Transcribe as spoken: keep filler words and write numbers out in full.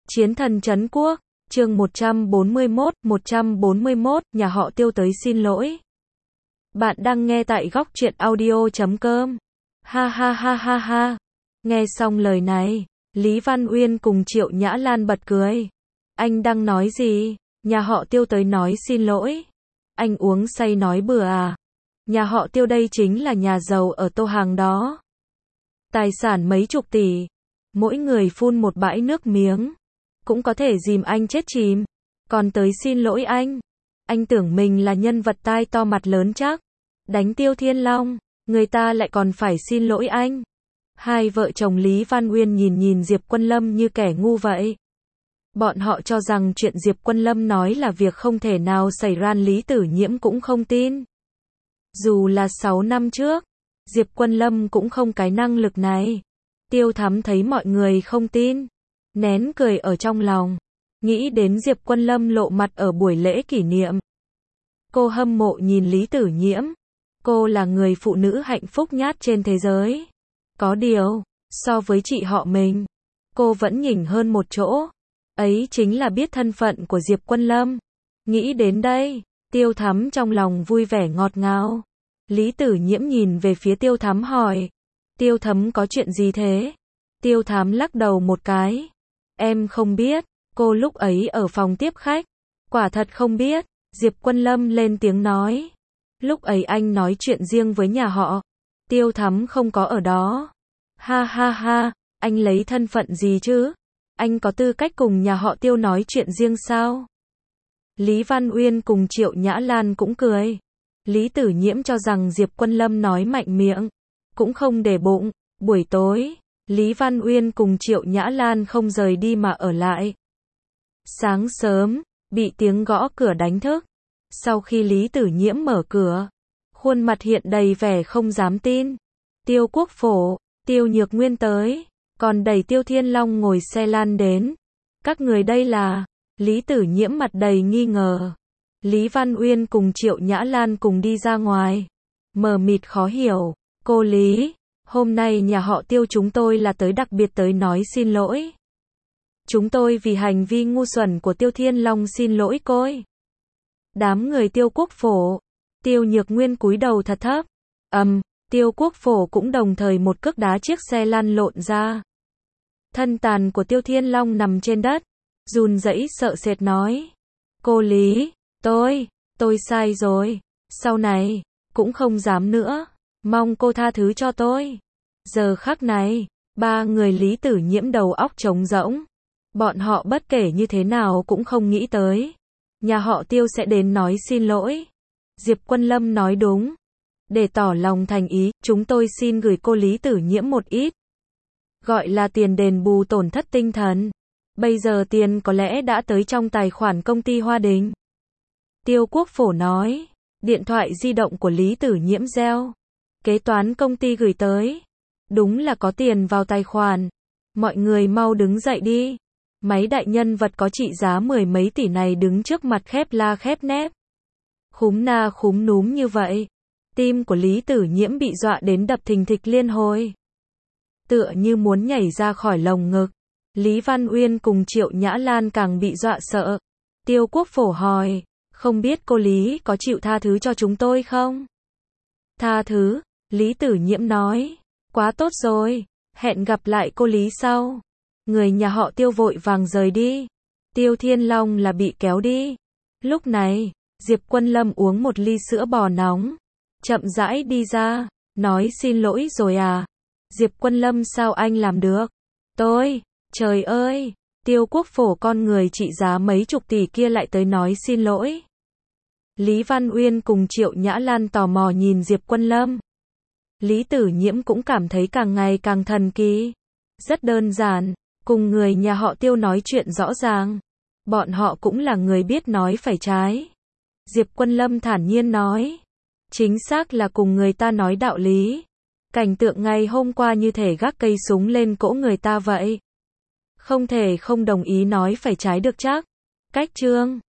Chiến thần trấn quốc, chương một trăm bốn mươi mốt, một trăm bốn mươi mốt, nhà họ Tiêu tới xin lỗi. Bạn đang nghe tại góc truyện audio chấm com. Ha ha ha ha ha. Nghe xong lời này, Lý Văn Uyên cùng Triệu Nhã Lan bật cười. Anh đang nói gì? Nhà họ Tiêu tới nói xin lỗi. Anh uống say nói bừa à? Nhà họ Tiêu đây chính là nhà giàu ở Tô Hàng đó. Tài sản mấy chục tỷ. Mỗi người phun một bãi nước miếng. Cũng có thể dìm anh chết chìm. Còn tới xin lỗi anh. Anh tưởng mình là nhân vật tai to mặt lớn chắc. Đánh Tiêu Thiên Long, người ta lại còn phải xin lỗi anh. Hai vợ chồng Lý Văn Uyên nhìn nhìn Diệp Quân Lâm như kẻ ngu vậy. Bọn họ cho rằng chuyện Diệp Quân Lâm nói là việc không thể nào xảy ra, Lý Tử Nhiễm cũng không tin. Dù là sáu năm trước, Diệp Quân Lâm cũng không cái năng lực này. Tiêu Thắm thấy mọi người không tin, nén cười ở trong lòng, nghĩ đến Diệp Quân Lâm lộ mặt ở buổi lễ kỷ niệm. Cô hâm mộ nhìn Lý Tử Nhiễm, cô là người phụ nữ hạnh phúc nhất trên thế giới. Có điều, so với chị họ mình, cô vẫn nhỉnh hơn một chỗ. Ấy chính là biết thân phận của Diệp Quân Lâm. Nghĩ đến đây, Tiêu Thắm trong lòng vui vẻ ngọt ngào. Lý Tử Nhiễm nhìn về phía Tiêu Thắm hỏi, Tiêu Thắm có chuyện gì thế? Tiêu Thắm lắc đầu một cái. Em không biết, cô lúc ấy ở phòng tiếp khách. Quả thật không biết, Diệp Quân Lâm lên tiếng nói. Lúc ấy anh nói chuyện riêng với nhà họ. Tiêu Thắm không có ở đó. Ha ha ha, anh lấy thân phận gì chứ? Anh có tư cách cùng nhà họ Tiêu nói chuyện riêng sao? Lý Văn Uyên cùng Triệu Nhã Lan cũng cười. Lý Tử Nhiễm cho rằng Diệp Quân Lâm nói mạnh miệng, cũng không để bụng. Buổi tối, Lý Văn Uyên cùng Triệu Nhã Lan không rời đi mà ở lại. Sáng sớm, bị tiếng gõ cửa đánh thức. Sau khi Lý Tử Nhiễm mở cửa, khuôn mặt hiện đầy vẻ không dám tin. Tiêu Quốc Phổ, Tiêu Nhược Nguyên tới, còn đẩy Tiêu Thiên Long ngồi xe lan đến. Các người đây là? Lý Tử Nhiễm mặt đầy nghi ngờ. Lý Văn Uyên cùng Triệu Nhã Lan cùng đi ra ngoài. Mờ mịt khó hiểu. Cô Lý, hôm nay nhà họ Tiêu chúng tôi là tới đặc biệt tới nói xin lỗi. Chúng tôi vì hành vi ngu xuẩn của Tiêu Thiên Long xin lỗi cô. Đám người Tiêu Quốc Phổ, Tiêu Nhược Nguyên cúi đầu thật thấp. Ầm, um, Tiêu Quốc Phổ cũng đồng thời một cước đá chiếc xe lăn lộn ra. Thân tàn của Tiêu Thiên Long nằm trên đất, run rẩy sợ sệt nói. Cô Lý, tôi, tôi sai rồi, sau này, cũng không dám nữa, mong cô tha thứ cho tôi. Giờ khắc này, ba người Lý Tử Nhiễm đầu óc trống rỗng. Bọn họ bất kể như thế nào cũng không nghĩ tới. Nhà họ Tiêu sẽ đến nói xin lỗi. Diệp Quân Lâm nói đúng. Để tỏ lòng thành ý, chúng tôi xin gửi cô Lý Tử Nhiễm một ít. Gọi là tiền đền bù tổn thất tinh thần. Bây giờ tiền có lẽ đã tới trong tài khoản công ty Hoa Đình. Tiêu Quốc Phổ nói. Điện thoại di động của Lý Tử Nhiễm reo. Kế toán công ty gửi tới. Đúng là có tiền vào tài khoản. Mọi người mau đứng dậy đi. Mấy đại nhân vật có trị giá mười mấy tỷ này đứng trước mặt khép la khép nép. Khúm na khúm núm như vậy. Tim của Lý Tử Nhiễm bị dọa đến đập thình thịch liên hồi. Tựa như muốn nhảy ra khỏi lồng ngực. Lý Văn Uyên cùng Triệu Nhã Lan càng bị dọa sợ. Tiêu Quốc Phổ hỏi, không biết cô Lý có chịu tha thứ cho chúng tôi không? Tha thứ, Lý Tử Nhiễm nói, quá tốt rồi, hẹn gặp lại cô Lý sau. Người nhà họ Tiêu vội vàng rời đi. Tiêu Thiên Long là bị kéo đi. Lúc này, Diệp Quân Lâm uống một ly sữa bò nóng, chậm rãi đi ra, nói xin lỗi rồi à? Diệp Quân Lâm sao anh làm được? Tôi, trời ơi, Tiêu Quốc Phổ con người trị giá mấy chục tỷ kia lại tới nói xin lỗi. Lý Văn Uyên cùng Triệu Nhã Lan tò mò nhìn Diệp Quân Lâm. Lý Tử Nhiễm cũng cảm thấy càng ngày càng thần kỳ. Rất đơn giản, cùng người nhà họ Tiêu nói chuyện rõ ràng. Bọn họ cũng là người biết nói phải trái. Diệp Quân Lâm thản nhiên nói. Chính xác là cùng người ta nói đạo lý. Cảnh tượng ngày hôm qua như thể gác cây súng lên cỗ người ta vậy. Không thể không đồng ý nói phải trái được chắc. Cách chương